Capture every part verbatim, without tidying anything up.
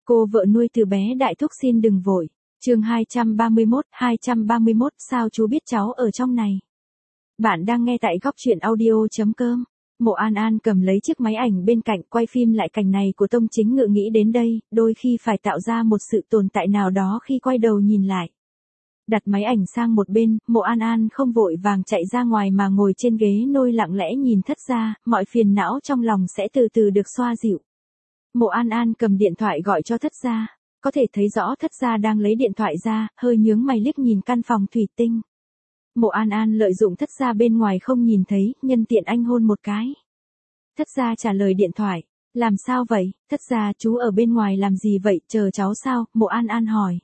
Cô vợ nuôi từ bé đại thúc xin đừng vội. Chương hai trăm ba mươi mốt, hai trăm ba mươi mốt sao chú biết cháu ở trong này? Bạn đang nghe tại góc truyện audio.com. Mộ An An cầm lấy chiếc máy ảnh bên cạnh quay phim lại cảnh này của Tông Chính Ngự, nghĩ đến đây, đôi khi phải tạo ra một sự tồn tại nào đó khi quay đầu nhìn lại. Đặt máy ảnh sang một bên, Mộ An An không vội vàng chạy ra ngoài mà ngồi trên ghế nôi lặng lẽ nhìn Thất Gia, mọi phiền não trong lòng sẽ từ từ được xoa dịu. Mộ An An cầm điện thoại gọi cho Thất Gia, có thể thấy rõ Thất Gia đang lấy điện thoại ra, hơi nhướng mày liếc nhìn căn phòng thủy tinh. Mộ An An lợi dụng Thất Gia bên ngoài không nhìn thấy, nhân tiện anh hôn một cái. Thất Gia trả lời điện thoại, làm sao vậy? Thất Gia, chú ở bên ngoài làm gì vậy, chờ cháu sao? Mộ An An hỏi.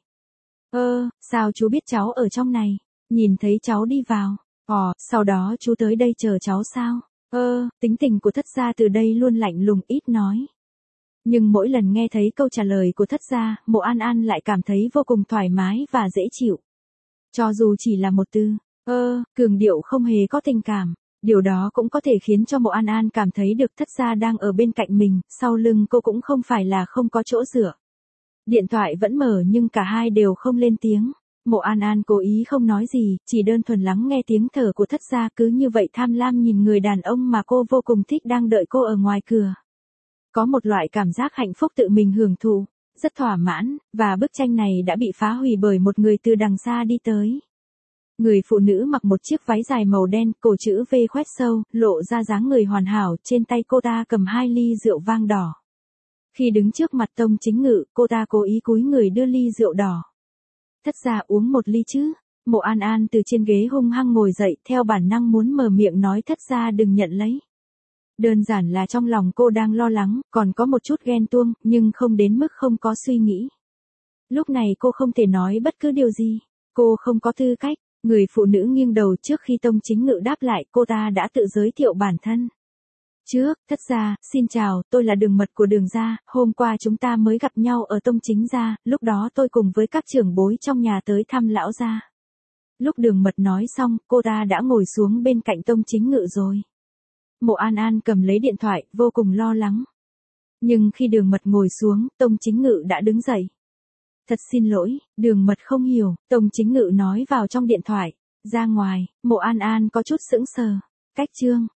Ơ, sao chú biết cháu ở trong này? Nhìn thấy cháu đi vào. Ồ, sau đó chú tới đây chờ cháu sao? Ơ, tính tình của Thất Gia từ đây luôn lạnh lùng ít nói. Nhưng mỗi lần nghe thấy câu trả lời của Thất Gia, Mộ An An lại cảm thấy vô cùng thoải mái và dễ chịu. Cho dù chỉ là một từ, ơ, cường điệu không hề có tình cảm, điều đó cũng có thể khiến cho Mộ An An cảm thấy được Thất Gia đang ở bên cạnh mình, sau lưng cô cũng không phải là không có chỗ dựa. Điện thoại vẫn mở nhưng cả hai đều không lên tiếng. Mộ An An cố ý không nói gì, chỉ đơn thuần lắng nghe tiếng thở của Thất Gia, cứ như vậy tham lam nhìn người đàn ông mà cô vô cùng thích đang đợi cô ở ngoài cửa. Có một loại cảm giác hạnh phúc tự mình hưởng thụ, rất thỏa mãn, và bức tranh này đã bị phá hủy bởi một người từ đằng xa đi tới. Người phụ nữ mặc một chiếc váy dài màu đen, cổ chữ V khoét sâu, lộ ra dáng người hoàn hảo, trên tay cô ta cầm hai ly rượu vang đỏ. Khi đứng trước mặt Tông Chính Ngự, cô ta cố ý cúi người đưa ly rượu đỏ. Thất Gia, uống một ly chứ? Mộ An An từ trên ghế hung hăng ngồi dậy, theo bản năng muốn mở miệng nói Thất Gia đừng nhận lấy. Đơn giản là trong lòng cô đang lo lắng, còn có một chút ghen tuông, nhưng không đến mức không có suy nghĩ. Lúc này cô không thể nói bất cứ điều gì, cô không có tư cách. Người phụ nữ nghiêng đầu, trước khi Tông Chính Ngự đáp lại, cô ta đã tự giới thiệu bản thân. Trước, Thất Gia, xin chào, tôi là Đường Mật của Đường gia, hôm qua chúng ta mới gặp nhau ở Tông Chính gia, lúc đó tôi cùng với các trưởng bối trong nhà tới thăm lão gia. Lúc Đường Mật nói xong, cô ta đã ngồi xuống bên cạnh Tông Chính Ngự rồi. Mộ An An cầm lấy điện thoại, vô cùng lo lắng. Nhưng khi Đường Mật ngồi xuống, Tông Chính Ngự đã đứng dậy. Thật xin lỗi, Đường Mật không hiểu, Tông Chính Ngự nói vào trong điện thoại. Ra ngoài, Mộ An An có chút sững sờ. Cách chương.